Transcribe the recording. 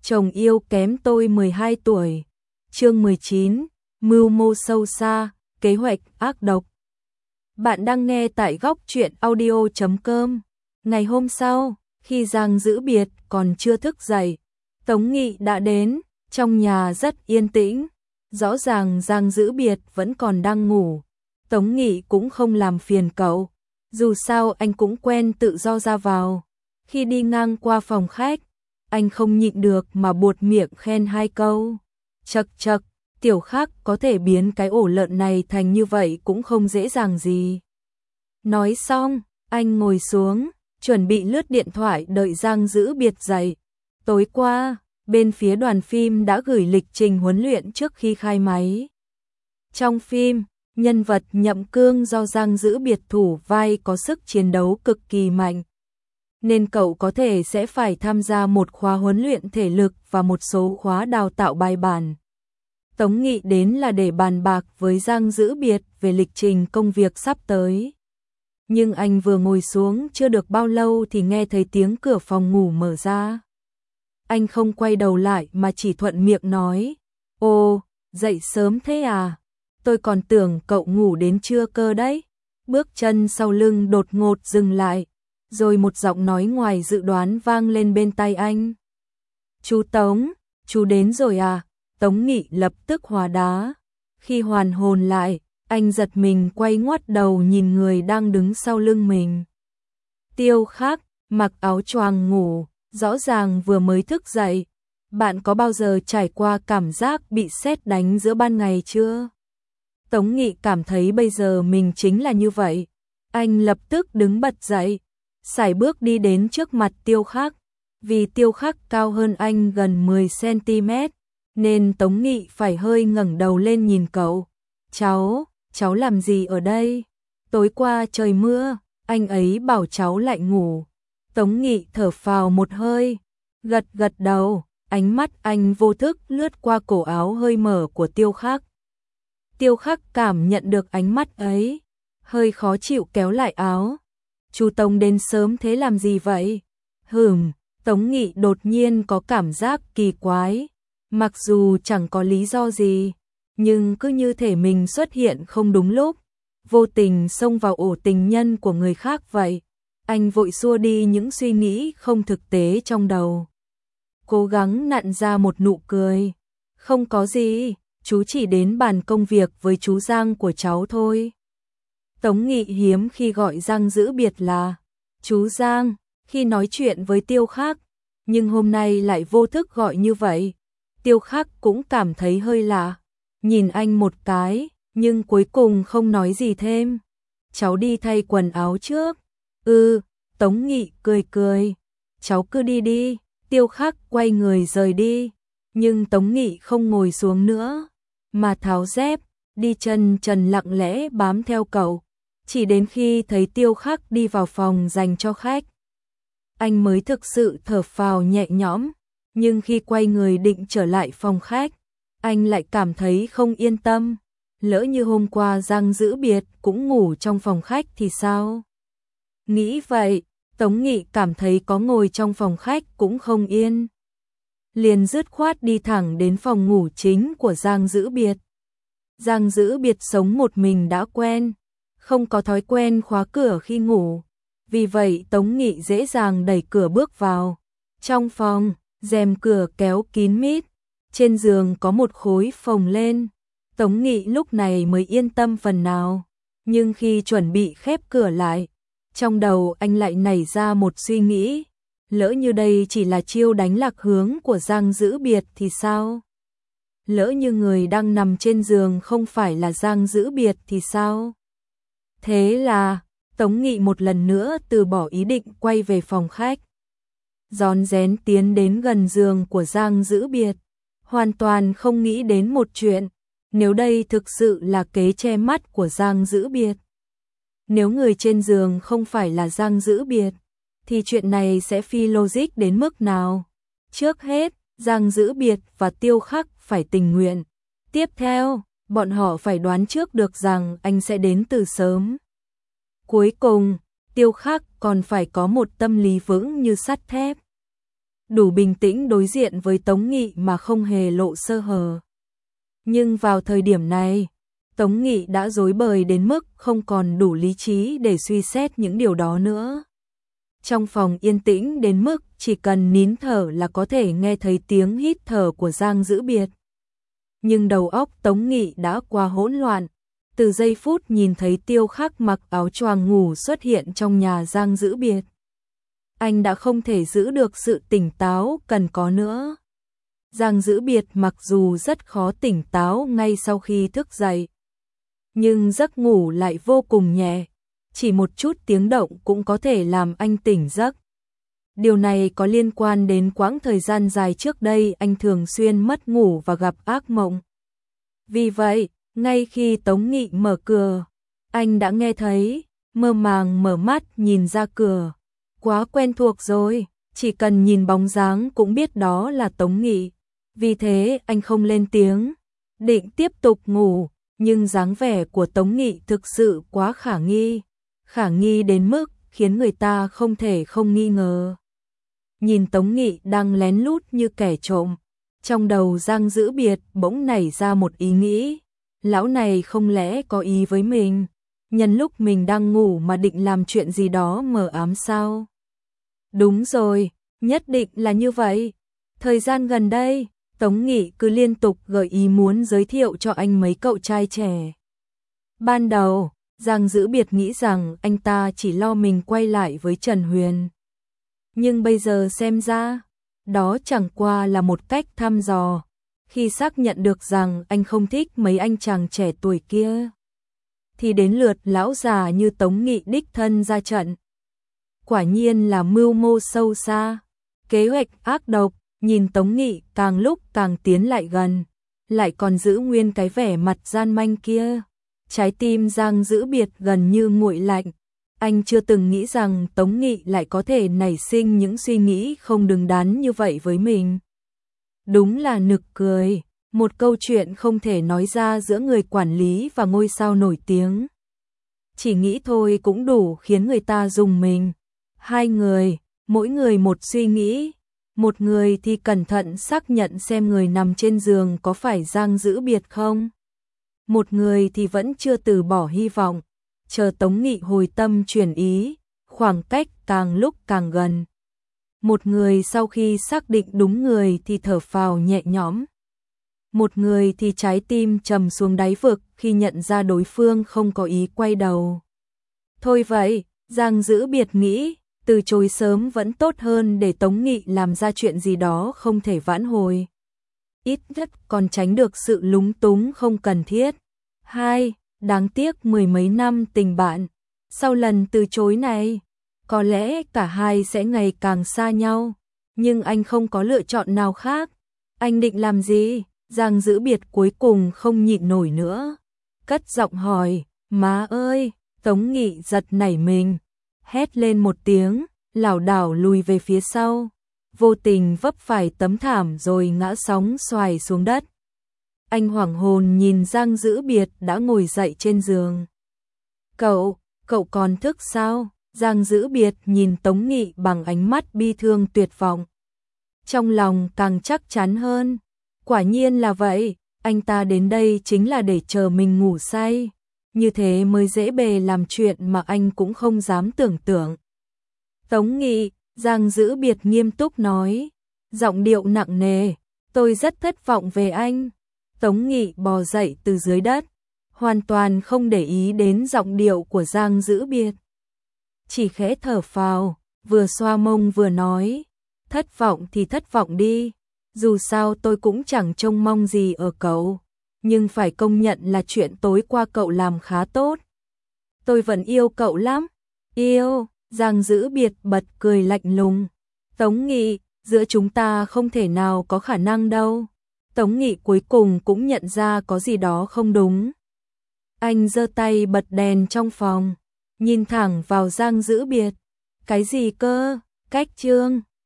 Chồng yêu kém tôi 12 tuổi. Chương 19, mưu mô sâu xa, kế hoạch ác độc. Bạn đang nghe tại góc truyện audio.com. Ngày hôm sau, khi Giang Dữ Biệt còn chưa thức dậy, Tống Nghị đã đến, trong nhà rất yên tĩnh. Rõ ràng Giang Dữ Biệt vẫn còn đang ngủ. Tống Nghị cũng không làm phiền cậu. Dù sao anh cũng quen tự do ra vào. Khi đi ngang qua phòng khách, anh không nhịn được mà buột miệng khen hai câu. Chậc chậc, Tiểu Khắc có thể biến cái ổ lợn này thành như vậy cũng không dễ dàng gì. Nói xong, anh ngồi xuống, chuẩn bị lướt điện thoại đợi Giang Dữ Biệt dậy. Tối qua, bên phía đoàn phim đã gửi lịch trình huấn luyện trước khi khai máy. Trong phim, nhân vật Nhậm Cương do Giang Dữ Biệt thủ vai có sức chiến đấu cực kỳ mạnh, nên cậu có thể sẽ phải tham gia một khóa huấn luyện thể lực và một số khóa đào tạo bài bản. Tống Nghị đến là để bàn bạc với Giang Dữ Biệt về lịch trình công việc sắp tới. Nhưng anh vừa ngồi xuống chưa được bao lâu thì nghe thấy tiếng cửa phòng ngủ mở ra. Anh không quay đầu lại mà chỉ thuận miệng nói, "Ồ, dậy sớm thế à? Tôi còn tưởng cậu ngủ đến trưa cơ đấy." Bước chân sau lưng đột ngột dừng lại, rồi một giọng nói ngoài dự đoán vang lên bên tai anh. "Chú Tống, chú đến rồi à?" Tống Nghị lập tức hóa đá. Khi hoàn hồn lại, anh giật mình quay ngoắt đầu nhìn người đang đứng sau lưng mình. Tiêu Khắc, mặc áo choàng ngủ, rõ ràng vừa mới thức dậy. Bạn có bao giờ trải qua cảm giác bị sét đánh giữa ban ngày chưa? Tống Nghị cảm thấy bây giờ mình chính là như vậy. Anh lập tức đứng bật dậy, sải bước đi đến trước mặt Tiêu Khắc. Vì Tiêu Khắc cao hơn anh gần 10 cm, nên Tống Nghị phải hơi ngẩng đầu lên nhìn cậu. Cháu làm gì ở đây? Tối qua trời mưa, anh ấy bảo cháu lại ngủ." Tống Nghị thở phào một hơi, gật gật đầu, ánh mắt anh vô thức lướt qua cổ áo hơi mở của Tiêu Khắc. Tiêu Khắc cảm nhận được ánh mắt ấy, hơi khó chịu kéo lại áo. "Chú Tống đến sớm thế làm gì vậy?" Tống Nghị đột nhiên có cảm giác kỳ quái. Mặc dù chẳng có lý do gì, nhưng cứ như thể mình xuất hiện không đúng lúc, vô tình xông vào ổ tình nhân của người khác vậy. Anh vội xua đi những suy nghĩ không thực tế trong đầu, cố gắng nặn ra một nụ cười. "Không có gì, chú chỉ đến bàn công việc với chú Giang của cháu thôi." Tống Nghị hiếm khi gọi Giang Dữ Biệt là chú Giang khi nói chuyện với Tiêu Khắc, nhưng hôm nay lại vô thức gọi như vậy. Tiêu Khắc cũng cảm thấy hơi lạ, nhìn anh một cái, nhưng cuối cùng không nói gì thêm. "Cháu đi thay quần áo trước." Tống Nghị cười cười. "Cháu cứ đi đi." Tiêu Khắc quay người rời đi, nhưng Tống Nghị không ngồi xuống nữa, mà tháo dép, đi chân trần lặng lẽ bám theo cậu. Chỉ đến khi thấy Tiêu Khắc đi vào phòng dành cho khách, anh mới thực sự thở phào nhẹ nhõm. Nhưng khi quay người định trở lại phòng khách, anh lại cảm thấy không yên tâm. Lỡ như hôm qua Giang Dữ Biệt cũng ngủ trong phòng khách thì sao? Nghĩ vậy, Tống Nghị cảm thấy có ngồi trong phòng khách cũng không yên. Liền dứt khoát đi thẳng đến phòng ngủ chính của Giang Dữ Biệt. Giang Dữ Biệt sống một mình đã quen, không có thói quen khóa cửa khi ngủ. Vì vậy Tống Nghị dễ dàng đẩy cửa bước vào. Trong phòng, rèm cửa kéo kín mít, trên giường có một khối phồng lên. Tống Nghị lúc này mới yên tâm phần nào, nhưng khi chuẩn bị khép cửa lại, trong đầu anh lại nảy ra một suy nghĩ, lỡ như đây chỉ là chiêu đánh lạc hướng của Giang Dữ Biệt thì sao? Lỡ như người đang nằm trên giường không phải là Giang Dữ Biệt thì sao? Thế là, Tống Nghị một lần nữa từ bỏ ý định quay về phòng khách, rón rén tiến đến gần giường của Giang Dữ Biệt, hoàn toàn không nghĩ đến một chuyện, nếu đây thực sự là kế che mắt của Giang Dữ Biệt. Nếu người trên giường không phải là Giang Dữ Biệt, thì chuyện này sẽ phi logic đến mức nào? Trước hết, Giang Dữ Biệt và Tiêu Khắc phải tình nguyện. Tiếp theo, bọn họ phải đoán trước được rằng anh sẽ đến từ sớm. Cuối cùng, Tiêu Khắc còn phải có một tâm lý vững như sắt thép. đủ bình tĩnh đối diện với Tống Nghị mà không hề lộ sơ hở. Nhưng vào thời điểm này, Tống Nghị đã rối bời đến mức không còn đủ lý trí để suy xét những điều đó nữa. Trong phòng yên tĩnh đến mức chỉ cần nín thở là có thể nghe thấy tiếng hít thở của Giang Dữ Biệt. Nhưng đầu óc Tống Nghị đã qua hỗn loạn. Từ giây phút nhìn thấy Tiêu Khắc mặc áo choàng ngủ xuất hiện trong nhà Giang Dữ Biệt, anh đã không thể giữ được sự tỉnh táo cần có nữa. Giang Dữ Biệt mặc dù rất khó tỉnh táo ngay sau khi thức dậy, nhưng giấc ngủ lại vô cùng nhẹ, chỉ một chút tiếng động cũng có thể làm anh tỉnh giấc. Điều này có liên quan đến quãng thời gian dài trước đây anh thường xuyên mất ngủ và gặp ác mộng. Vì vậy, ngay khi Tống Nghị mở cửa, anh đã nghe thấy, mơ màng mở mắt nhìn ra cửa. Quá quen thuộc rồi, chỉ cần nhìn bóng dáng cũng biết đó là Tống Nghị. Vì thế anh không lên tiếng, định tiếp tục ngủ, nhưng dáng vẻ của Tống Nghị thực sự quá khả nghi đến mức khiến người ta không thể không nghi ngờ. Nhìn Tống Nghị đang lén lút như kẻ trộm, trong đầu Giang Dữ Biệt bỗng nảy ra một ý nghĩ, lão này không lẽ có ý với mình, nhân lúc mình đang ngủ mà định làm chuyện gì đó mờ ám sao? Đúng rồi, nhất định là như vậy. Thời gian gần đây, Tống Nghị cứ liên tục gợi ý muốn giới thiệu cho anh mấy cậu trai trẻ. Ban đầu, Giang Dữ Biệt nghĩ rằng anh ta chỉ lo mình quay lại với Trần Huyền. Nhưng bây giờ xem ra, đó chẳng qua là một cách thăm dò. Khi xác nhận được rằng anh không thích mấy anh chàng trẻ tuổi kia, thì đến lượt lão già như Tống Nghị đích thân ra trận. Quả nhiên là mưu mô sâu xa, kế hoạch ác độc. Nhìn Tống Nghị càng lúc càng tiến lại gần, lại còn giữ nguyên cái vẻ mặt gian manh kia. Trái tim Giang Dữ Biệt gần như nguội lạnh. Anh chưa từng nghĩ rằng Tống Nghị lại có thể nảy sinh những suy nghĩ không đứng đắn như vậy với mình. Đúng là nực cười, một câu chuyện không thể nói ra giữa người quản lý và ngôi sao nổi tiếng. Chỉ nghĩ thôi cũng đủ khiến người ta rùng mình. Hai người, mỗi người một suy nghĩ. Một người thì cẩn thận xác nhận xem người nằm trên giường có phải Giang Dữ Biệt không. Một người thì vẫn chưa từ bỏ hy vọng, chờ Tống Nghị hồi tâm chuyển ý, khoảng cách càng lúc càng gần. Một người sau khi xác định đúng người thì thở phào nhẹ nhõm. Một người thì trái tim trầm xuống đáy vực khi nhận ra đối phương không có ý quay đầu. Thôi vậy, Giang Dữ Biệt nghĩ, từ chối sớm vẫn tốt hơn để Tống Nghị làm ra chuyện gì đó không thể vãn hồi. Ít nhất còn tránh được sự lúng túng không cần thiết. 2. Đáng tiếc mười mấy năm tình bạn. Sau lần từ chối này, có lẽ cả hai sẽ ngày càng xa nhau. Nhưng anh không có lựa chọn nào khác. Anh định làm gì? Giang Dữ Biệt cuối cùng không nhịn nổi nữa. Cất giọng hỏi, má ơi, Tống Nghị giật nảy mình. Hét lên một tiếng, lảo đảo lùi về phía sau, vô tình vấp phải tấm thảm rồi ngã sóng xoài xuống đất. Anh hoảng hồn nhìn Giang Dữ Biệt đã ngồi dậy trên giường. Cậu còn thức sao? Giang Dữ Biệt nhìn Tống Nghị bằng ánh mắt bi thương tuyệt vọng. Trong lòng càng chắc chắn hơn, quả nhiên là vậy, anh ta đến đây chính là để chờ mình ngủ say. Như thế mới dễ bề làm chuyện mà anh cũng không dám tưởng tượng. Tống Nghị, Giang Dữ Biệt nghiêm túc nói, giọng điệu nặng nề, tôi rất thất vọng về anh. Tống Nghị bò dậy từ dưới đất, hoàn toàn không để ý đến giọng điệu của Giang Dữ Biệt. Chỉ khẽ thở phào, vừa xoa mông vừa nói, thất vọng thì thất vọng đi, dù sao tôi cũng chẳng trông mong gì ở cậu. Nhưng phải công nhận là chuyện tối qua cậu làm khá tốt. Tôi vẫn yêu cậu lắm. Yêu, Giang Dữ Biệt bật cười lạnh lùng. Tống Nghị, giữa chúng ta không thể nào có khả năng đâu. Tống Nghị cuối cùng cũng nhận ra có gì đó không đúng. Anh giơ tay bật đèn trong phòng, nhìn thẳng vào Giang Dữ Biệt. Cái gì cơ? Cách chương